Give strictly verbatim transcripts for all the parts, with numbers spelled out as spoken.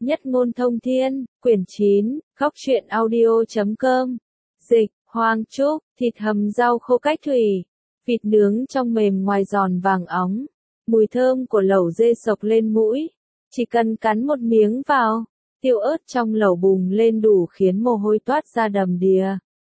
Nhất ngôn thông thiên, quyển chín, khóc chuyện audio chấm com. Dịch, Hoàng Trúc, thịt hầm rau khô cách thủy. Vịt nướng trong mềm ngoài giòn vàng óng. Mùi thơm của lẩu dê sộc lên mũi. Chỉ cần cắn một miếng vào, tiêu ớt trong lẩu bùng lên đủ khiến mồ hôi toát ra đầm đìa.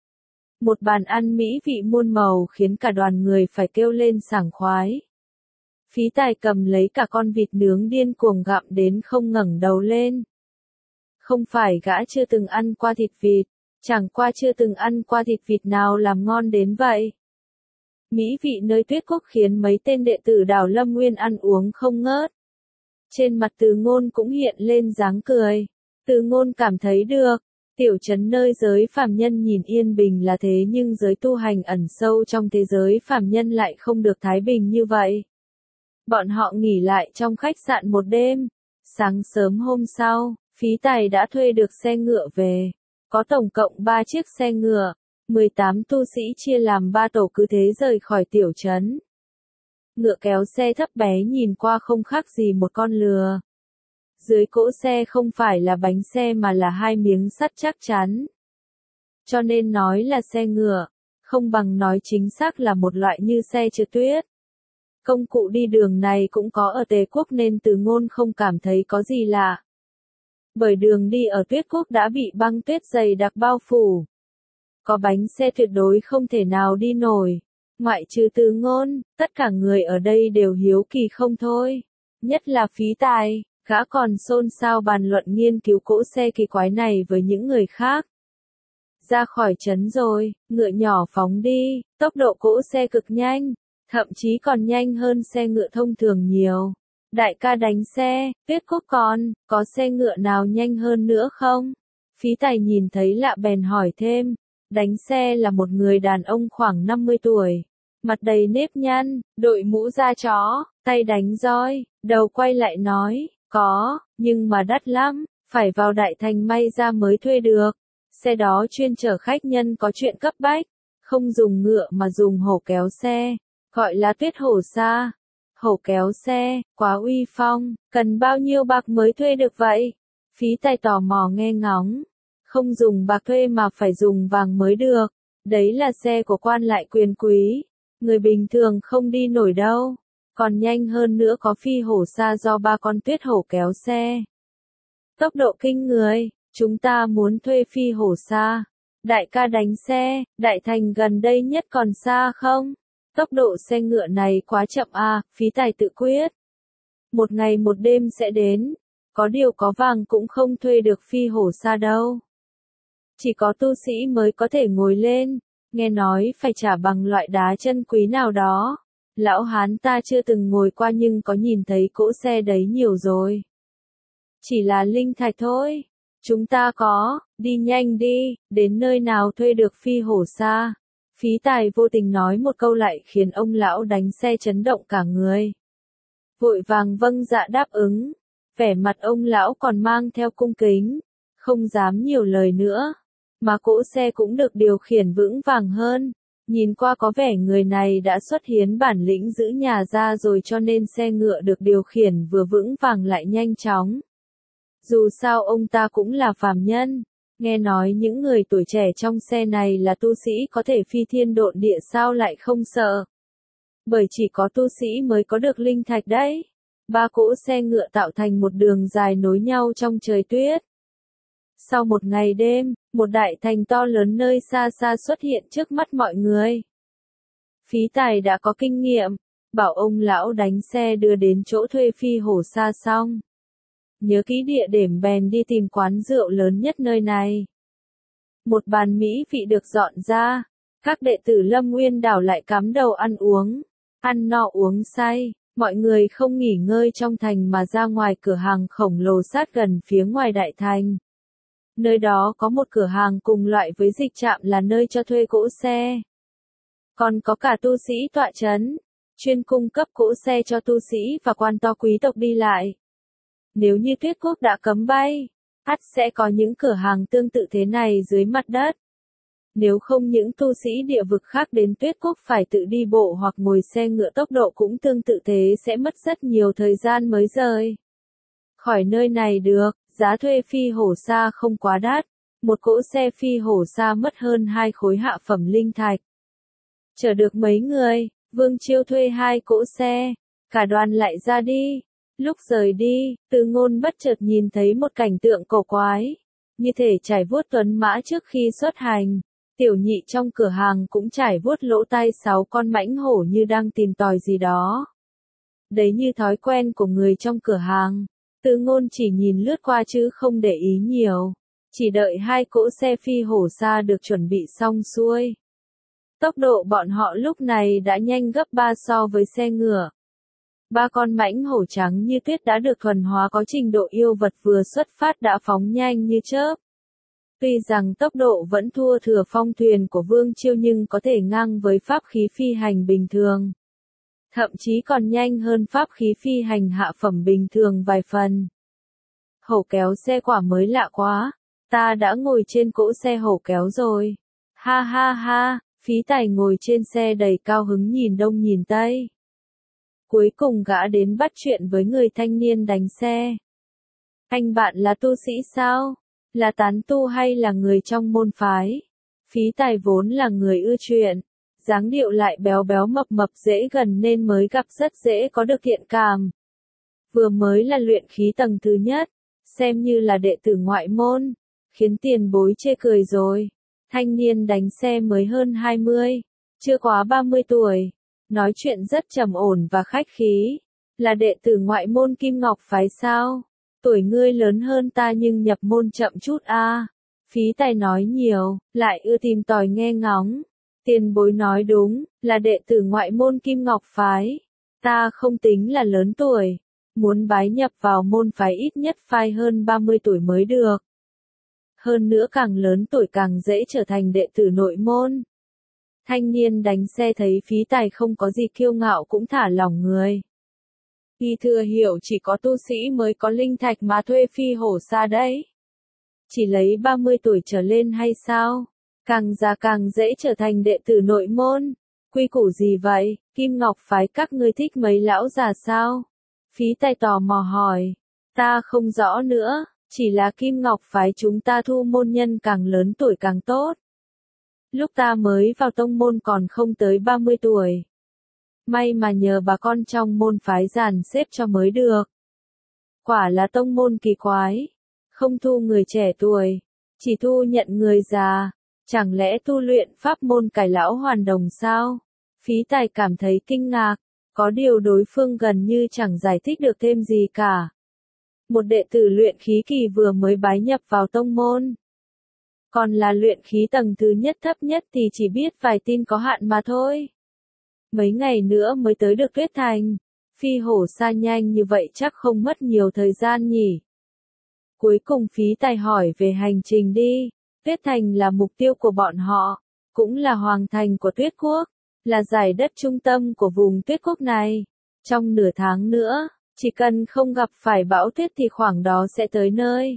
Một bàn ăn mỹ vị muôn màu khiến cả đoàn người phải kêu lên sảng khoái. Phí Tài cầm lấy cả con vịt nướng điên cuồng gặm đến không ngẩng đầu lên. Không phải gã chưa từng ăn qua thịt vịt, chẳng qua chưa từng ăn qua thịt vịt nào làm ngon đến vậy. Mỹ vị nơi Tuyết Quốc khiến mấy tên đệ tử Đào Lâm Nguyên ăn uống không ngớt. Trên mặt Từ Ngôn cũng hiện lên dáng cười. Từ Ngôn cảm thấy được, tiểu trấn nơi giới phàm nhân nhìn yên bình là thế nhưng giới tu hành ẩn sâu trong thế giới phàm nhân lại không được thái bình như vậy. Bọn họ nghỉ lại trong khách sạn một đêm. Sáng sớm hôm sau, Phí Tài đã thuê được xe ngựa về. Có tổng cộng ba chiếc xe ngựa, mười tám tu sĩ chia làm ba tổ cứ thế rời khỏi tiểu trấn. Ngựa kéo xe thấp bé nhìn qua không khác gì một con lừa. Dưới cỗ xe không phải là bánh xe mà là hai miếng sắt chắc chắn. Cho nên nói là xe ngựa, không bằng nói chính xác là một loại như xe trượt tuyết. Công cụ đi đường này cũng có ở Tề Quốc nên Từ Ngôn không cảm thấy có gì lạ. Bởi đường đi ở Tuyết Quốc đã bị băng tuyết dày đặc bao phủ. Có bánh xe tuyệt đối không thể nào đi nổi. Ngoại trừ Từ Ngôn, tất cả người ở đây đều hiếu kỳ không thôi. Nhất là Phí Tài, gã còn xôn xao bàn luận nghiên cứu cỗ xe kỳ quái này với những người khác. Ra khỏi trấn rồi, ngựa nhỏ phóng đi, tốc độ cỗ xe cực nhanh, thậm chí còn nhanh hơn xe ngựa thông thường nhiều. Đại ca đánh xe, Tuyết Quốc còn, có xe ngựa nào nhanh hơn nữa không? Phí Tài nhìn thấy lạ bèn hỏi thêm. Đánh xe là một người đàn ông khoảng năm mươi tuổi. Mặt đầy nếp nhăn, đội mũ da chó, tay đánh roi, đầu quay lại nói, có, nhưng mà đắt lắm, phải vào đại thành may ra mới thuê được. Xe đó chuyên chở khách nhân có chuyện cấp bách, không dùng ngựa mà dùng hổ kéo xe, gọi là Tuyết hổ xa. Hổ kéo xe, quá uy phong, cần bao nhiêu bạc mới thuê được vậy? Phí Tài tò mò nghe ngóng. Không dùng bạc thuê mà phải dùng vàng mới được. Đấy là xe của quan lại quyền quý. Người bình thường không đi nổi đâu. Còn nhanh hơn nữa có phi hổ xa do ba con Tuyết hổ kéo xe. Tốc độ kinh người, chúng ta muốn thuê phi hổ xa. Đại ca đánh xe, đại thành gần đây nhất còn xa không? Tốc độ xe ngựa này quá chậm à, Phí Tài tự quyết. Một ngày một đêm sẽ đến. Có điều có vàng cũng không thuê được phi hổ xa đâu. Chỉ có tu sĩ mới có thể ngồi lên, nghe nói phải trả bằng loại đá chân quý nào đó. Lão hán ta chưa từng ngồi qua nhưng có nhìn thấy cỗ xe đấy nhiều rồi. Chỉ là linh thạch thôi. Chúng ta có, đi nhanh đi, đến nơi nào thuê được phi hổ xa. Phí Tài vô tình nói một câu lại khiến ông lão đánh xe chấn động cả người. Vội vàng vâng dạ đáp ứng. Vẻ mặt ông lão còn mang theo cung kính, không dám nhiều lời nữa. Mà cỗ xe cũng được điều khiển vững vàng hơn. Nhìn qua có vẻ người này đã xuất hiến bản lĩnh giữ nhà ra rồi cho nên xe ngựa được điều khiển vừa vững vàng lại nhanh chóng. Dù sao ông ta cũng là phàm nhân. Nghe nói những người tuổi trẻ trong xe này là tu sĩ có thể phi thiên độn địa sao lại không sợ. Bởi chỉ có tu sĩ mới có được linh thạch đấy. Ba cỗ xe ngựa tạo thành một đường dài nối nhau trong trời tuyết. Sau một ngày đêm, một đại thành to lớn nơi xa xa xuất hiện trước mắt mọi người. Phí Tài đã có kinh nghiệm, bảo ông lão đánh xe đưa đến chỗ thuê phi hổ xa xong. Nhớ kỹ địa điểm bèn đi tìm quán rượu lớn nhất nơi này. Một bàn mỹ vị được dọn ra, các đệ tử Lâm Nguyên đảo lại cắm đầu ăn uống, ăn no uống say. Mọi người không nghỉ ngơi trong thành mà ra ngoài cửa hàng khổng lồ sát gần phía ngoài đại thành. Nơi đó có một cửa hàng cùng loại với dịch trạm là nơi cho thuê cỗ xe. Còn có cả tu sĩ tọa trấn, chuyên cung cấp cỗ xe cho tu sĩ và quan to quý tộc đi lại. Nếu như Tuyết Quốc đã cấm bay, ắt sẽ có những cửa hàng tương tự thế này dưới mặt đất. Nếu không những tu sĩ địa vực khác đến Tuyết Quốc phải tự đi bộ hoặc ngồi xe ngựa tốc độ cũng tương tự thế sẽ mất rất nhiều thời gian mới rời khỏi nơi này được. Giá thuê phi hổ sa không quá đắt, một cỗ xe phi hổ sa mất hơn hai khối hạ phẩm linh thạch. Chở được mấy người, Vương Chiêu thuê hai cỗ xe, cả đoàn lại ra đi. Lúc rời đi, Từ Ngôn bất chợt nhìn thấy một cảnh tượng cổ quái, như thể trải vuốt tuấn mã trước khi xuất hành. Tiểu nhị trong cửa hàng cũng trải vuốt lỗ tai sáu con mãnh hổ như đang tìm tòi gì đó. Đấy như thói quen của người trong cửa hàng, Từ Ngôn chỉ nhìn lướt qua chứ không để ý nhiều, chỉ đợi hai cỗ xe phi hổ sa được chuẩn bị xong xuôi. Tốc độ bọn họ lúc này đã nhanh gấp ba so với xe ngựa. Ba con mãnh hổ trắng như tuyết đã được thuần hóa có trình độ yêu vật vừa xuất phát đã phóng nhanh như chớp. Tuy rằng tốc độ vẫn thua Thừa Phong thuyền của Vương Chiêu nhưng có thể ngang với pháp khí phi hành bình thường. Thậm chí còn nhanh hơn pháp khí phi hành hạ phẩm bình thường vài phần. Hổ kéo xe quả mới lạ quá, ta đã ngồi trên cỗ xe hổ kéo rồi. Ha ha ha, Phí Tài ngồi trên xe đầy cao hứng nhìn đông nhìn tây. Cuối cùng gã đến bắt chuyện với người thanh niên đánh xe. Anh bạn là tu sĩ sao? Là tán tu hay là người trong môn phái? Phí Tài vốn là người ưa chuyện, dáng điệu lại béo béo mập mập dễ gần nên mới gặp rất dễ có được thiện cảm. Vừa mới là luyện khí tầng thứ nhất, xem như là đệ tử ngoại môn, khiến tiền bối chê cười rồi. Thanh niên đánh xe mới hơn hai mươi, chưa quá ba mươi tuổi, nói chuyện rất trầm ổn và khách khí. Là đệ tử ngoại môn Kim Ngọc phái sao? Tuổi ngươi lớn hơn ta nhưng nhập môn chậm chút a. À. Phí Tài nói nhiều, lại ưa tìm tòi nghe ngóng. Tiền bối nói đúng, là đệ tử ngoại môn Kim Ngọc phái. Ta không tính là lớn tuổi, muốn bái nhập vào môn phái ít nhất phải hơn ba mươi tuổi mới được. Hơn nữa càng lớn tuổi càng dễ trở thành đệ tử nội môn. Thanh niên đánh xe thấy Phí Tài không có gì kiêu ngạo cũng thả lỏng người. Y thừa hiểu chỉ có tu sĩ mới có linh thạch mà thuê phi hổ sa đấy. Chỉ lấy ba mươi tuổi trở lên hay sao? Càng già càng dễ trở thành đệ tử nội môn. Quy củ gì vậy? Kim Ngọc phái các ngươi thích mấy lão già sao? Phí Tài tò mò hỏi. Ta không rõ nữa, chỉ là Kim Ngọc phái chúng ta thu môn nhân càng lớn tuổi càng tốt. Lúc ta mới vào tông môn còn không tới ba mươi tuổi. May mà nhờ bà con trong môn phái dàn xếp cho mới được. Quả là tông môn kỳ quái. Không thu người trẻ tuổi, chỉ thu nhận người già. Chẳng lẽ tu luyện pháp môn cải lão hoàn đồng sao? Phí Tài cảm thấy kinh ngạc. Có điều đối phương gần như chẳng giải thích được thêm gì cả. Một đệ tử luyện khí kỳ vừa mới bái nhập vào tông môn. Còn là luyện khí tầng thứ nhất thấp nhất thì chỉ biết vài tin có hạn mà thôi. Mấy ngày nữa mới tới được Tuyết Thành. Phi hổ sa nhanh như vậy chắc không mất nhiều thời gian nhỉ. Cuối cùng Phí Tài hỏi về hành trình đi. Tuyết Thành là mục tiêu của bọn họ, cũng là hoàng thành của Tuyết Quốc, là giải đất trung tâm của vùng Tuyết Quốc này. Trong nửa tháng nữa, chỉ cần không gặp phải bão tuyết thì khoảng đó sẽ tới nơi.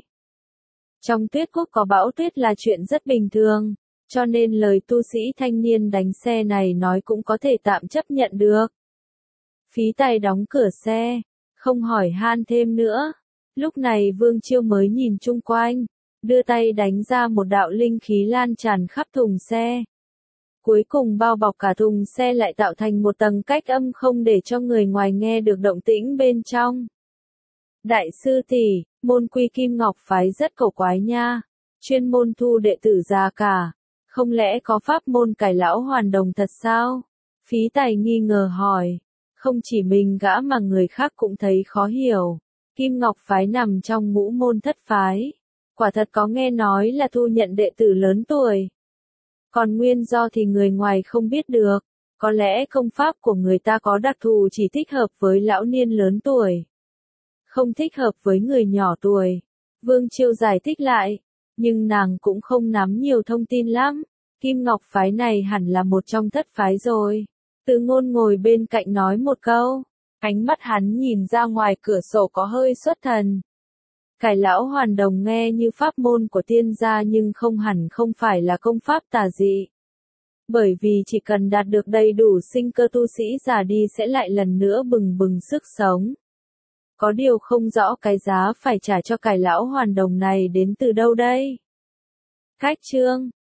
Trong Tuyết Quốc có bão tuyết là chuyện rất bình thường, cho nên lời tu sĩ thanh niên đánh xe này nói cũng có thể tạm chấp nhận được. Phí Tài đóng cửa xe, không hỏi han thêm nữa. Lúc này Vương Chiêu mới nhìn chung quanh, đưa tay đánh ra một đạo linh khí lan tràn khắp thùng xe. Cuối cùng bao bọc cả thùng xe lại tạo thành một tầng cách âm không để cho người ngoài nghe được động tĩnh bên trong. Đại sư tỷ, môn quy Kim Ngọc phái rất cổ quái nha, chuyên môn thu đệ tử già cả, không lẽ có pháp môn cải lão hoàn đồng thật sao? Phí Tài nghi ngờ hỏi, không chỉ mình gã mà người khác cũng thấy khó hiểu. Kim Ngọc phái nằm trong ngũ môn thất phái, quả thật có nghe nói là thu nhận đệ tử lớn tuổi. Còn nguyên do thì người ngoài không biết được, có lẽ công pháp của người ta có đặc thù chỉ thích hợp với lão niên lớn tuổi, không thích hợp với người nhỏ tuổi. Vương Chiêu giải thích lại, nhưng nàng cũng không nắm nhiều thông tin lắm. Kim Ngọc phái này hẳn là một trong thất phái rồi. Từ Ngôn ngồi bên cạnh nói một câu, ánh mắt hắn nhìn ra ngoài cửa sổ có hơi xuất thần. Cải lão hoàn đồng nghe như pháp môn của tiên gia nhưng không hẳn không phải là công pháp tà dị. Bởi vì chỉ cần đạt được đầy đủ sinh cơ tu sĩ già đi sẽ lại lần nữa bừng bừng sức sống. Có điều không rõ cái giá phải trả cho cải lão hoàn đồng này đến từ đâu đây. Khách trương,